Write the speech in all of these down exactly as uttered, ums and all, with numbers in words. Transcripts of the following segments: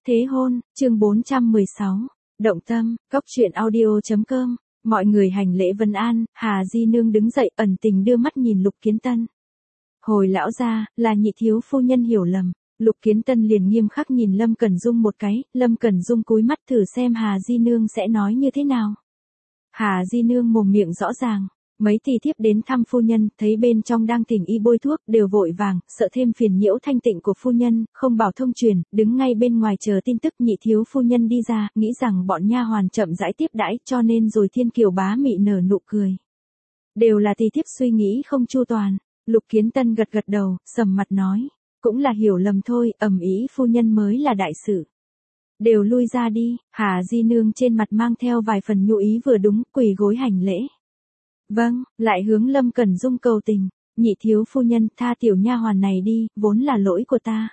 Thế hôn, chương bốn trăm mười sáu. Động tâm, góc truyện audio.com. Mọi người hành lễ vân an, Hà Di Nương đứng dậy ẩn tình đưa mắt nhìn Lục Kiến Tân. Hồi lão gia, là nhị thiếu phu nhân hiểu lầm. Lục Kiến Tân liền nghiêm khắc nhìn Lâm Cẩn Dung một cái, Lâm Cẩn Dung cúi mắt thử xem Hà Di Nương sẽ nói như thế nào. Hà Di Nương mồm miệng rõ ràng. Mấy tỷ thiếp đến thăm phu nhân, thấy bên trong đang thỉnh y bôi thuốc, đều vội vàng, sợ thêm phiền nhiễu thanh tịnh của phu nhân, không bảo thông truyền, đứng ngay bên ngoài chờ tin tức nhị thiếu phu nhân đi ra, nghĩ rằng bọn nha hoàn chậm rãi tiếp đãi, cho nên rồi Thiên Kiều bá mị nở nụ cười. Đều là tỷ thiếp suy nghĩ không chu toàn. Lục Kiến Tân gật gật đầu, sầm mặt nói, cũng là hiểu lầm thôi, ầm ĩ phu nhân mới là đại sự. Đều lui ra đi. Hà Di Nương trên mặt mang theo vài phần nhu ý vừa đúng, quỳ gối hành lễ. Vâng, lại hướng Lâm Cẩn Dung cầu tình, nhị thiếu phu nhân tha tiểu nha hoàn này đi, vốn là lỗi của ta.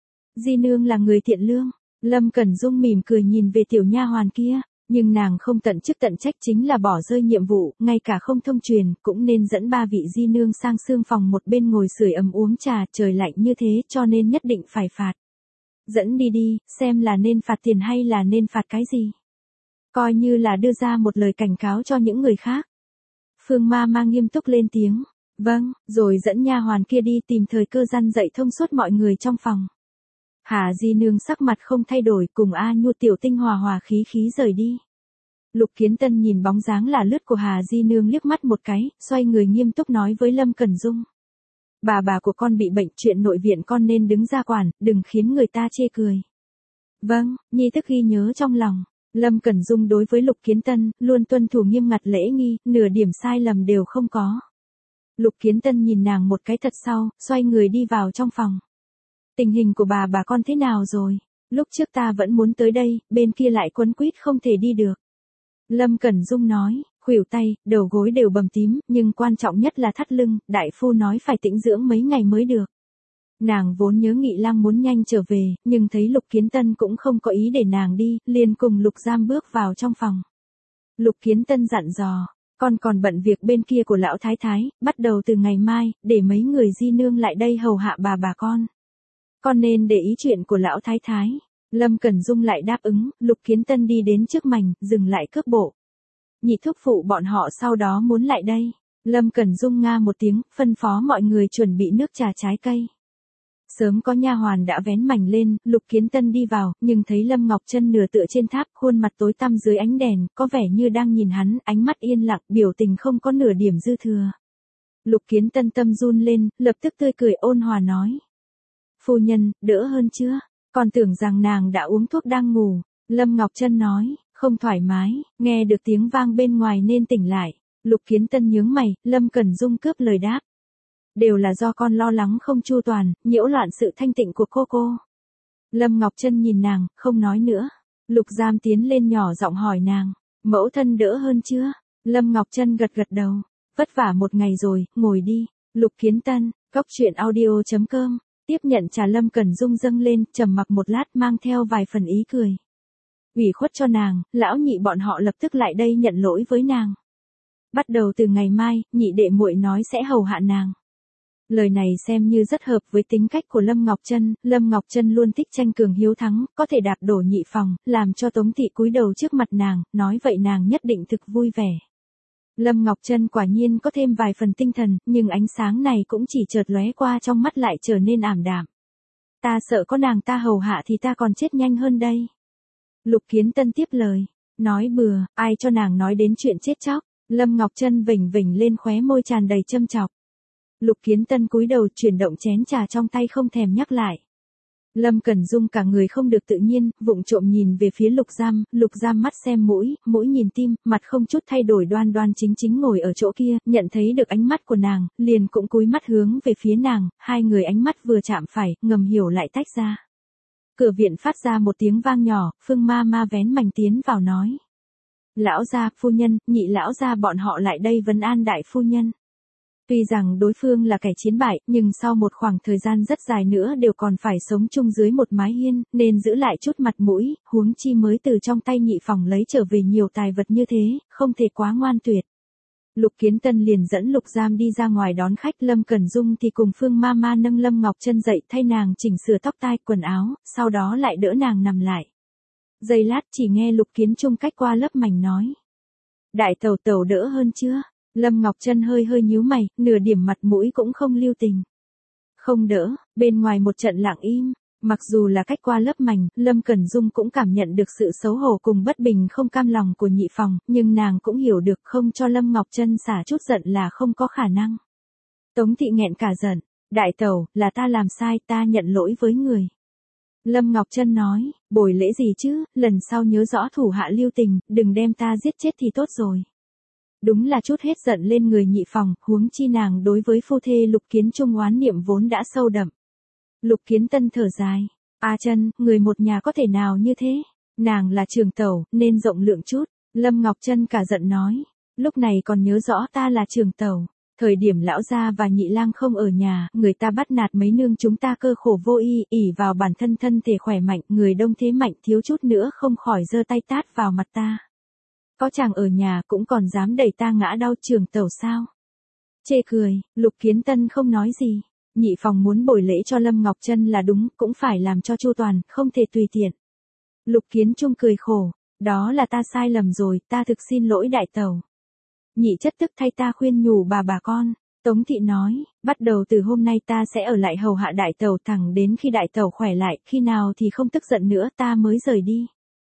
Di Nương là người thiện lương. Lâm Cẩn Dung mỉm cười nhìn về tiểu nha hoàn kia, nhưng nàng không tận chức tận trách chính là bỏ rơi nhiệm vụ, ngay cả không thông truyền, cũng nên dẫn ba vị Di Nương sang sương phòng một bên ngồi sưởi ấm uống trà, trời lạnh như thế cho nên nhất định phải phạt. Dẫn đi đi, xem là nên phạt tiền hay là nên phạt cái gì. Coi như là đưa ra một lời cảnh cáo cho những người khác. Phương Ma Ma nghiêm túc lên tiếng, vâng, rồi dẫn nha hoàn kia đi tìm thời cơ răn dạy thông suốt mọi người trong phòng. Hà Di Nương sắc mặt không thay đổi, cùng A Nhu tiểu tinh hòa hòa khí khí rời đi. Lục Kiến Tân nhìn bóng dáng là lướt của Hà Di Nương liếc mắt một cái, xoay người nghiêm túc nói với Lâm Cẩn Dung. Bà bà của con bị bệnh, chuyện nội viện con nên đứng ra quản, đừng khiến người ta chê cười. Vâng, nhi thức ghi nhớ trong lòng. Lâm Cẩn Dung đối với Lục Kiến Tân, luôn tuân thủ nghiêm ngặt lễ nghi, nửa điểm sai lầm đều không có. Lục Kiến Tân nhìn nàng một cái thật sau, xoay người đi vào trong phòng. Tình hình của bà bà con thế nào rồi? Lúc trước ta vẫn muốn tới đây, bên kia lại quấn quýt không thể đi được. Lâm Cẩn Dung nói, khuỷu tay, đầu gối đều bầm tím, nhưng quan trọng nhất là thắt lưng, đại phu nói phải tĩnh dưỡng mấy ngày mới được. Nàng vốn nhớ Nghị Lang muốn nhanh trở về, nhưng thấy Lục Kiến Tân cũng không có ý để nàng đi, liền cùng Lục Giam bước vào trong phòng. Lục Kiến Tân dặn dò, con còn bận việc bên kia của lão thái thái, bắt đầu từ ngày mai, để mấy người Di Nương lại đây hầu hạ bà bà con. Con nên để ý chuyện của lão thái thái. Lâm Cẩn Dung lại đáp ứng, Lục Kiến Tân đi đến trước mành, dừng lại cước bộ. Nhị thúc phụ bọn họ sau đó muốn lại đây. Lâm Cẩn Dung nga một tiếng, phân phó mọi người chuẩn bị nước trà trái cây. Sớm có nha hoàn đã vén mành lên, Lục Kiến Tân đi vào, nhưng thấy Lâm Ngọc Chân nửa tựa trên tháp, khuôn mặt tối tăm dưới ánh đèn, có vẻ như đang nhìn hắn, ánh mắt yên lặng, biểu tình không có nửa điểm dư thừa. Lục Kiến Tân tâm run lên, lập tức tươi cười ôn hòa nói. Phu nhân, đỡ hơn chưa? Còn tưởng rằng nàng đã uống thuốc đang ngủ. Lâm Ngọc Chân nói, không thoải mái, nghe được tiếng vang bên ngoài nên tỉnh lại. Lục Kiến Tân nhướng mày, Lâm Cẩn Dung cướp lời đáp. Đều là do con lo lắng không chu toàn, nhiễu loạn sự thanh tịnh của cô cô. Lâm Ngọc Chân nhìn nàng, không nói nữa. Lục Giam tiến lên nhỏ giọng hỏi nàng, mẫu thân đỡ hơn chưa? Lâm Ngọc Chân gật gật đầu, vất vả một ngày rồi, ngồi đi. Lục Kiến Tân, góc truyện audio.com, tiếp nhận trà Lâm Cẩn Dung dâng lên, trầm mặc một lát mang theo vài phần ý cười. Ủy khuất cho nàng, lão nhị bọn họ lập tức lại đây nhận lỗi với nàng. Bắt đầu từ ngày mai, nhị đệ muội nói sẽ hầu hạ nàng. Lời này xem như rất hợp với tính cách của Lâm Ngọc Chân, Lâm Ngọc Chân luôn thích tranh cường hiếu thắng, có thể đạp đổ nhị phòng, làm cho Tống thị cúi đầu trước mặt nàng, nói vậy nàng nhất định thực vui vẻ. Lâm Ngọc Chân quả nhiên có thêm vài phần tinh thần, nhưng ánh sáng này cũng chỉ chợt lóe qua trong mắt lại trở nên ảm đạm. Ta sợ có nàng ta hầu hạ thì ta còn chết nhanh hơn đây. Lục Kiến Tân tiếp lời, nói bừa, ai cho nàng nói đến chuyện chết chóc. Lâm Ngọc Chân vểnh vểnh lên khóe môi tràn đầy châm chọc. Lục Kiến Tân cúi đầu chuyển động chén trà trong tay không thèm nhắc lại. Lâm Cẩn Dung cả người không được tự nhiên, vụng trộm nhìn về phía Lục Giam, Lục Giam mắt xem mũi, mũi nhìn tim, mặt không chút thay đổi đoan đoan chính chính ngồi ở chỗ kia, nhận thấy được ánh mắt của nàng, liền cũng cúi mắt hướng về phía nàng, hai người ánh mắt vừa chạm phải, ngầm hiểu lại tách ra. Cửa viện phát ra một tiếng vang nhỏ, Phương Ma Ma vén mành tiến vào nói. Lão gia, phu nhân, nhị lão gia bọn họ lại đây vấn an đại phu nhân. Tuy rằng đối phương là kẻ chiến bại, nhưng sau một khoảng thời gian rất dài nữa đều còn phải sống chung dưới một mái hiên, nên giữ lại chút mặt mũi, huống chi mới từ trong tay nhị phòng lấy trở về nhiều tài vật như thế, không thể quá ngoan tuyệt. Lục Kiến Tân liền dẫn Lục Giam đi ra ngoài đón khách, Lâm Cẩn Dung thì cùng Phương Mama nâng Lâm Ngọc Chân dậy, thay nàng chỉnh sửa tóc tai quần áo, sau đó lại đỡ nàng nằm lại. Giây lát chỉ nghe Lục Kiến Trung cách qua lớp mảnh nói. Đại tẩu tẩu đỡ hơn chưa? Lâm Ngọc Chân hơi hơi nhíu mày, nửa điểm mặt mũi cũng không lưu tình. Không đỡ, bên ngoài một trận lặng im. Mặc dù là cách qua lớp mảnh, Lâm Cẩn Dung cũng cảm nhận được sự xấu hổ cùng bất bình không cam lòng của nhị phòng, nhưng nàng cũng hiểu được không cho Lâm Ngọc Chân xả chút giận là không có khả năng. Tống thị nghẹn cả giận, đại tẩu, là ta làm sai, ta nhận lỗi với người. Lâm Ngọc Chân nói, bồi lễ gì chứ, lần sau nhớ rõ thủ hạ lưu tình, đừng đem ta giết chết thì tốt rồi. Đúng là chút hết giận lên người nhị phòng, huống chi nàng đối với phu thê Lục Kiến Trung oán niệm vốn đã sâu đậm. Lục Kiến Tân thở dài, A Chân, người một nhà có thể nào như thế? Nàng là trường tẩu, nên rộng lượng chút. Lâm Ngọc Chân cả giận nói, lúc này còn nhớ rõ ta là trường tẩu. Thời điểm lão gia và nhị lang không ở nhà, người ta bắt nạt mấy nương chúng ta cơ khổ vô y, ỷ vào bản thân thân thể khỏe mạnh, người đông thế mạnh thiếu chút nữa không khỏi giơ tay tát vào mặt ta. Có chàng ở nhà cũng còn dám đẩy ta ngã đau, trường tẩu sao? Chê cười, Lục Kiến Tân không nói gì. Nhị phòng muốn bồi lễ cho Lâm Ngọc Chân là đúng, cũng phải làm cho chu toàn, không thể tùy tiện. Lục Kiến Trung cười khổ, đó là ta sai lầm rồi, ta thực xin lỗi đại tẩu. Nhị chất tức thay ta khuyên nhủ bà bà con. Tống thị nói, bắt đầu từ hôm nay ta sẽ ở lại hầu hạ đại tẩu thẳng đến khi đại tẩu khỏe lại, khi nào thì không tức giận nữa ta mới rời đi.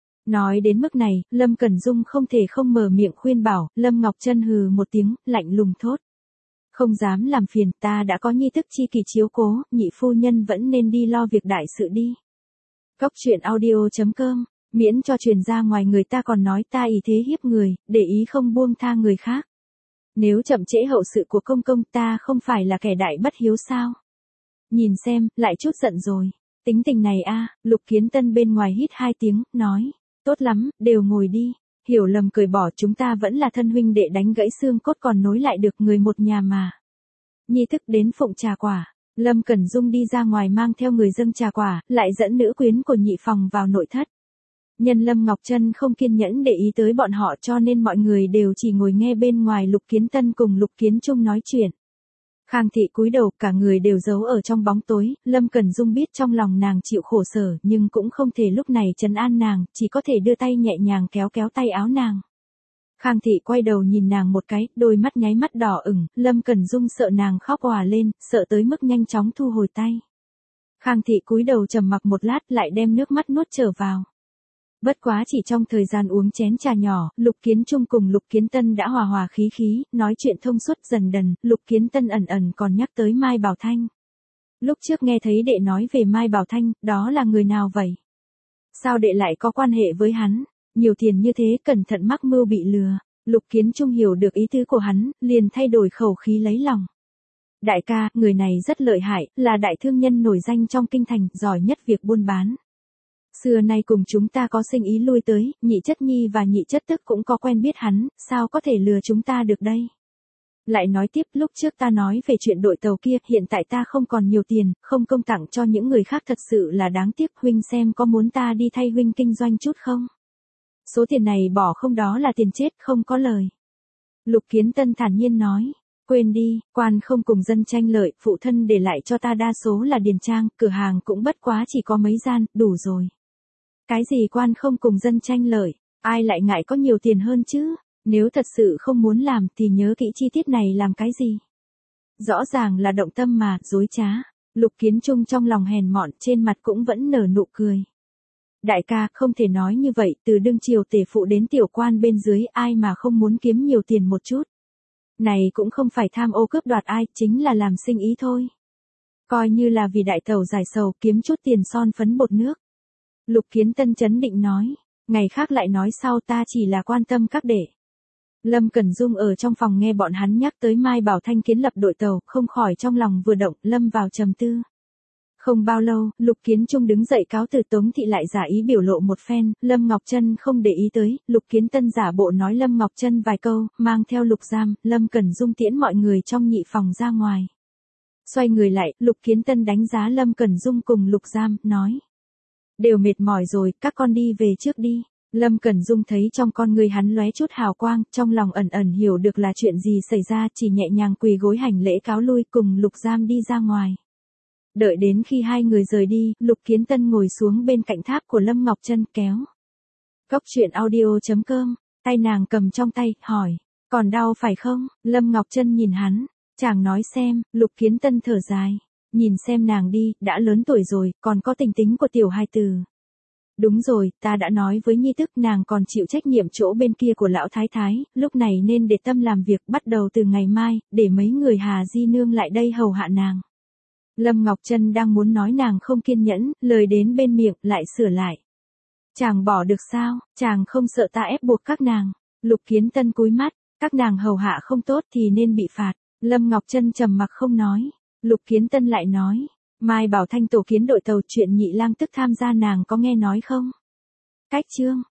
Nói đến mức này, Lâm Cẩn Dung không thể không mở miệng khuyên bảo, Lâm Ngọc Chân hừ một tiếng, lạnh lùng thốt. Không dám làm phiền, ta đã có nhi thức chi kỳ chiếu cố, nhị phu nhân vẫn nên đi lo việc đại sự đi. Cốc truyện audio chấm com, miễn cho truyền ra ngoài người ta còn nói ta ý thế hiếp người, để ý không buông tha người khác. Nếu chậm trễ hậu sự của công công ta không phải là kẻ đại bất hiếu sao? Nhìn xem, lại chút giận rồi. Tính tình này a, Lục Kiến Tân bên ngoài hít hai tiếng, nói, tốt lắm, đều ngồi đi. Hiểu lầm cười bỏ, chúng ta vẫn là thân huynh đệ, đánh gãy xương cốt còn nối lại được người một nhà mà. Nhi thức đến phụng trà quả, Lâm Cẩn Dung đi ra ngoài mang theo người dâng trà quả, lại dẫn nữ quyến của nhị phòng vào nội thất. Nhân Lâm Ngọc Chân không kiên nhẫn để ý tới bọn họ cho nên mọi người đều chỉ ngồi nghe bên ngoài Lục Kiến Tân cùng Lục Kiến Trung nói chuyện. Khang thị cúi đầu, cả người đều giấu ở trong bóng tối, Lâm Cẩn Dung biết trong lòng nàng chịu khổ sở, nhưng cũng không thể lúc này trấn an nàng, chỉ có thể đưa tay nhẹ nhàng kéo kéo tay áo nàng. Khang thị quay đầu nhìn nàng một cái, đôi mắt nháy mắt đỏ ửng, Lâm Cẩn Dung sợ nàng khóc òa lên, sợ tới mức nhanh chóng thu hồi tay. Khang thị cúi đầu trầm mặc một lát lại đem nước mắt nuốt trở vào. Bất quá chỉ trong thời gian uống chén trà nhỏ, Lục Kiến Trung cùng Lục Kiến Tân đã hòa hòa khí khí, nói chuyện thông suốt dần dần, Lục Kiến Tân ẩn ẩn còn nhắc tới Mai Bảo Thanh. Lúc trước nghe thấy đệ nói về Mai Bảo Thanh, đó là người nào vậy? Sao đệ lại có quan hệ với hắn? Nhiều tiền như thế cẩn thận mắc mưu bị lừa. Lục Kiến Trung hiểu được ý tứ của hắn, liền thay đổi khẩu khí lấy lòng. Đại ca, người này rất lợi hại, là đại thương nhân nổi danh trong kinh thành, giỏi nhất việc buôn bán. Xưa nay cùng chúng ta có sinh ý lui tới, nhị chất nhi và nhị chất tức cũng có quen biết hắn, sao có thể lừa chúng ta được đây? Lại nói tiếp, lúc trước ta nói về chuyện đội tàu kia, hiện tại ta không còn nhiều tiền, không công tặng cho những người khác thật sự là đáng tiếc, huynh xem có muốn ta đi thay huynh kinh doanh chút không? Số tiền này bỏ không đó là tiền chết, không có lời. Lục Kiến Tân thản nhiên nói, quên đi, quan không cùng dân tranh lợi, phụ thân để lại cho ta đa số là điền trang, cửa hàng cũng bất quá chỉ có mấy gian, đủ rồi. Cái gì quan không cùng dân tranh lợi, ai lại ngại có nhiều tiền hơn chứ, nếu thật sự không muốn làm thì nhớ kỹ chi tiết này làm cái gì. Rõ ràng là động tâm mà, dối trá. Lục Kiến Trung trong lòng hèn mọn, trên mặt cũng vẫn nở nụ cười. Đại ca, không thể nói như vậy, từ đương triều tể phụ đến tiểu quan bên dưới, ai mà không muốn kiếm nhiều tiền một chút. Này cũng không phải tham ô cướp đoạt ai, chính là làm sinh ý thôi. Coi như là vì đại tẩu giải sầu, kiếm chút tiền son phấn bột nước. Lục Kiến Tân chấn định nói, ngày khác lại nói sau, ta chỉ là quan tâm các đệ. Lâm Cẩn Dung ở trong phòng nghe bọn hắn nhắc tới Mai Bảo Thanh kiến lập đội tàu, không khỏi trong lòng vừa động, lâm vào trầm tư. Không bao lâu, Lục Kiến Trung đứng dậy cáo từ, Tống thị lại giả ý biểu lộ một phen, Lâm Ngọc Chân không để ý tới, Lục Kiến Tân giả bộ nói Lâm Ngọc Chân vài câu, mang theo Lục Giam, Lâm Cẩn Dung tiễn mọi người trong nhị phòng ra ngoài. Xoay người lại, Lục Kiến Tân đánh giá Lâm Cẩn Dung cùng Lục Giam, nói. Đều mệt mỏi rồi, các con đi về trước đi. Lâm Cẩn Dung thấy trong con người hắn lóe chút hào quang, trong lòng ẩn ẩn hiểu được là chuyện gì xảy ra, chỉ nhẹ nhàng quỳ gối hành lễ cáo lui cùng Lục Giam đi ra ngoài. Đợi đến khi hai người rời đi, Lục Kiến Tân ngồi xuống bên cạnh tháp của Lâm Ngọc Trân kéo. Cốc truyện audio chấm com, tay nàng cầm trong tay, hỏi, còn đau phải không? Lâm Ngọc Trân nhìn hắn, chàng nói xem. Lục Kiến Tân thở dài, nhìn xem nàng đi, đã lớn tuổi rồi, còn có tình tính của tiểu hài tử. Đúng rồi, ta đã nói với Nhi Tức nàng còn chịu trách nhiệm chỗ bên kia của lão thái thái, lúc này nên để tâm làm việc, bắt đầu từ ngày mai, để mấy người Hà Di Nương lại đây hầu hạ nàng. Lâm Ngọc Trân đang muốn nói nàng không kiên nhẫn, lời đến bên miệng lại sửa lại. Chàng bỏ được sao, chàng không sợ ta ép buộc các nàng. Lục Kiến Tân cúi mắt, các nàng hầu hạ không tốt thì nên bị phạt. Lâm Ngọc Trân trầm mặc không nói. Lục Kiến Tân lại nói, Mai Bảo Thanh tổ kiến đội tàu chuyện Nhị Lang Tức tham gia nàng có nghe nói không? Cách chương